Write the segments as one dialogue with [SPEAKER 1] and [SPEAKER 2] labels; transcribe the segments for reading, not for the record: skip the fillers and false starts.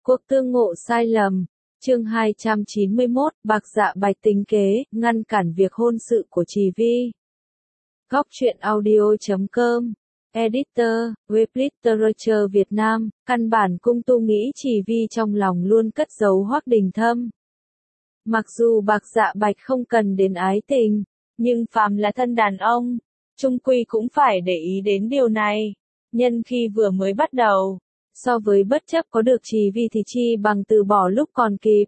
[SPEAKER 1] Cuộc tương ngộ sai lầm. Chương 291, Bạc Dạ Bạch tính kế, ngăn cản việc hôn sự của Trì Vi. Góc truyện audio.com. Editor, Web Literature Việt Nam, căn bản Cung Tu nghĩ Trì Vi trong lòng luôn cất giấu Hoắc Đình Thâm. Mặc dù Bạc Dạ Bạch không cần đến ái tình, nhưng phàm là thân đàn ông, chung quy cũng phải để ý đến điều này. Nhân khi vừa mới bắt đầu, so với bất chấp có được Trì Vi thì chi bằng từ bỏ lúc còn kịp.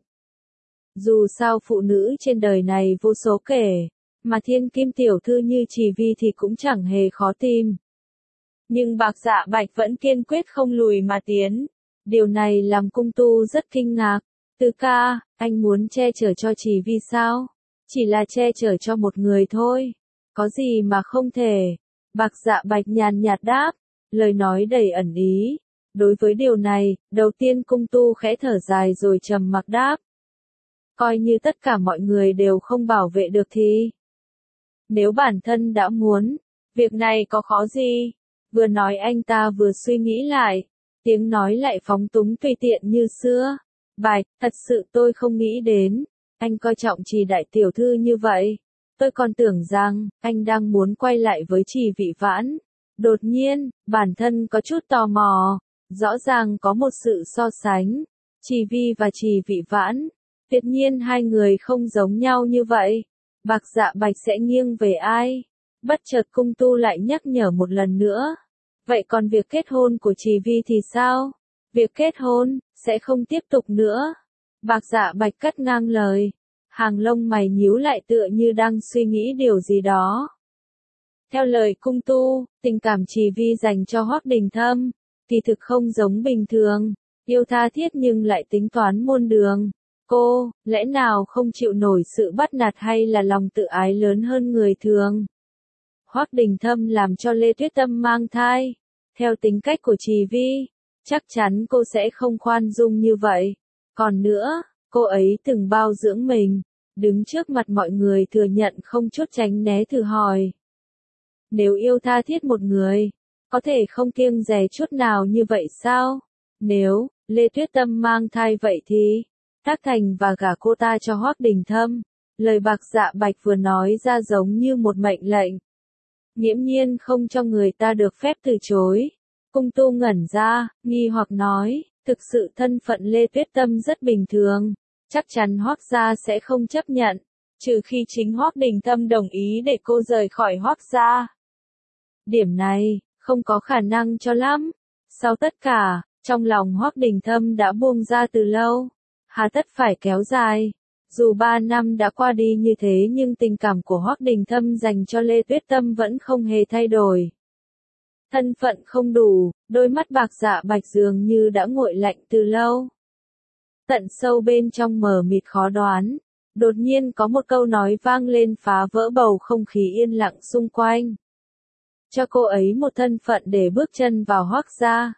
[SPEAKER 1] Dù sao phụ nữ trên đời này vô số kể, mà thiên kim tiểu thư như Trì Vi thì cũng chẳng hề khó tìm. Nhưng Bạc Dạ Bạch vẫn kiên quyết không lùi mà tiến. Điều này làm Cung Tu rất kinh ngạc. Từ ca, anh muốn che chở cho Trì Vi sao? Chỉ là che chở cho một người thôi. Có gì mà không thể? Bạc Dạ Bạch nhàn nhạt đáp, lời nói đầy ẩn ý. Đối với điều này, đầu tiên Cung Tu khẽ thở dài rồi trầm mặc đáp. Coi như tất cả mọi người đều không bảo vệ được thì. Nếu bản thân đã muốn, việc này có khó gì? Vừa nói anh ta vừa suy nghĩ lại, tiếng nói lại phóng túng tùy tiện như xưa. Bạch, thật sự tôi không nghĩ đến, anh coi trọng Trì đại tiểu thư như vậy. Tôi còn tưởng rằng, anh đang muốn quay lại với Trì Vị Vãn. Đột nhiên, bản thân có chút tò mò, rõ ràng có một sự so sánh. Trì Vi và Trì Vị Vãn, tuyệt nhiên hai người không giống nhau như vậy. Bạc Dạ Bạch sẽ nghiêng về ai? Bất chợt Cung Tu lại nhắc nhở một lần nữa. Vậy còn việc kết hôn của Trì Vi thì sao? Việc kết hôn, sẽ không tiếp tục nữa. Bạc Dạ Bạch cắt ngang lời. Hàng lông mày nhíu lại tựa như đang suy nghĩ điều gì đó. Theo lời Cung Tu, tình cảm Trì Vi dành cho Hoắc Đình Thâm, thì thực không giống bình thường. Yêu tha thiết nhưng lại tính toán muôn đường. Cô, lẽ nào không chịu nổi sự bắt nạt hay là lòng tự ái lớn hơn người thường? Hoắc Đình Thâm làm cho Lê Tuyết Tâm mang thai. Theo tính cách của Trì Vi, chắc chắn cô sẽ không khoan dung như vậy. Còn nữa, cô ấy từng bao dưỡng mình, đứng trước mặt mọi người thừa nhận không chút tránh né thử hỏi. Nếu yêu tha thiết một người, có thể không kiêng dè chút nào như vậy sao? Nếu Lê Tuyết Tâm mang thai vậy thì tác thành và gả cô ta cho Hoắc Đình Thâm. Lời Bạc Dạ Bạch vừa nói ra giống như một mệnh lệnh. Nghiễm nhiên không cho người ta được phép từ chối. Cung Tu ngẩn ra, nghi hoặc nói, thực sự thân phận Lê Tuyết Tâm rất bình thường, chắc chắn Hoắc gia sẽ không chấp nhận, trừ khi chính Hoắc Đình Thâm đồng ý để cô rời khỏi Hoắc gia. Điểm này, không có khả năng cho lắm. Sau tất cả, trong lòng Hoắc Đình Thâm đã buông ra từ lâu. Hà tất phải kéo dài. Dù 3 năm đã qua đi như thế nhưng tình cảm của Hoắc Đình Thâm dành cho Lê Tuyết Tâm vẫn không hề thay đổi. Thân phận không đủ, đôi mắt Bạc Dạ Bạch dường như đã nguội lạnh từ lâu. Tận sâu bên trong mờ mịt khó đoán, đột nhiên có một câu nói vang lên phá vỡ bầu không khí yên lặng xung quanh. Cho cô ấy một thân phận để bước chân vào Hoắc gia.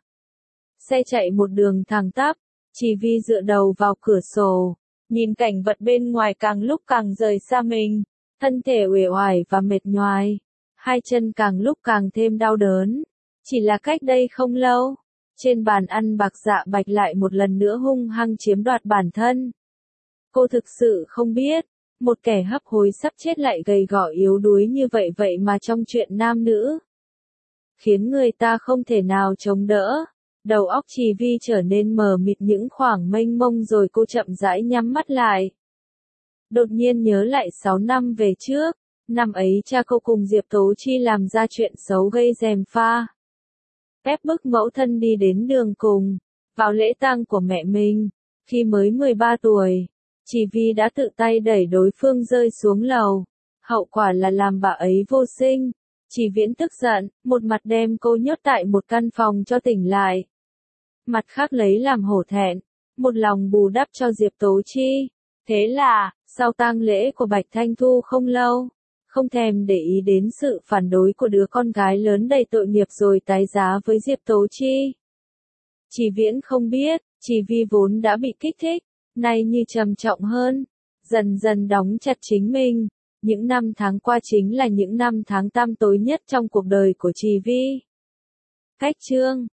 [SPEAKER 1] Xe chạy một đường thẳng tắp, Trì Vi dựa đầu vào cửa sổ, nhìn cảnh vật bên ngoài càng lúc càng rời xa mình, thân thể uể oải và mệt nhoài, hai chân càng lúc càng thêm đau đớn. Chỉ là cách đây không lâu, trên bàn ăn Bạc Dạ Bạch lại một lần nữa hung hăng chiếm đoạt bản thân. Cô thực sự không biết, một kẻ hấp hối sắp chết lại gầy gò yếu đuối như vậy mà trong chuyện nam nữ, khiến người ta không thể nào chống đỡ. Đầu óc Trì Vi trở nên mờ mịt những khoảng mênh mông rồi cô chậm rãi nhắm mắt lại. Đột nhiên nhớ lại 6 năm về trước, năm ấy cha cô cùng Diệp Tố Chi làm ra chuyện xấu gây gièm pha. Ép bức mẫu thân đi đến đường cùng, vào lễ tang của mẹ mình. Khi mới 13 tuổi, Trì Vi đã tự tay đẩy đối phương rơi xuống lầu. Hậu quả là làm bà ấy vô sinh. Trì Viễn tức giận, một mặt đem cô nhốt tại một căn phòng cho tỉnh lại. Mặt khác lấy làm hổ thẹn, một lòng bù đắp cho Diệp Tố Chi. Thế là, sau tang lễ của Bạch Thanh Thu không lâu, không thèm để ý đến sự phản đối của đứa con gái lớn đầy tội nghiệp rồi tái giá với Diệp Tố Chi. Trì Viễn không biết, Trì Vi vốn đã bị kích thích, nay như trầm trọng hơn, dần dần đóng chặt chính mình. Những năm tháng qua chính là những năm tháng tăm tối nhất trong cuộc đời của Trì Vi. Cách chương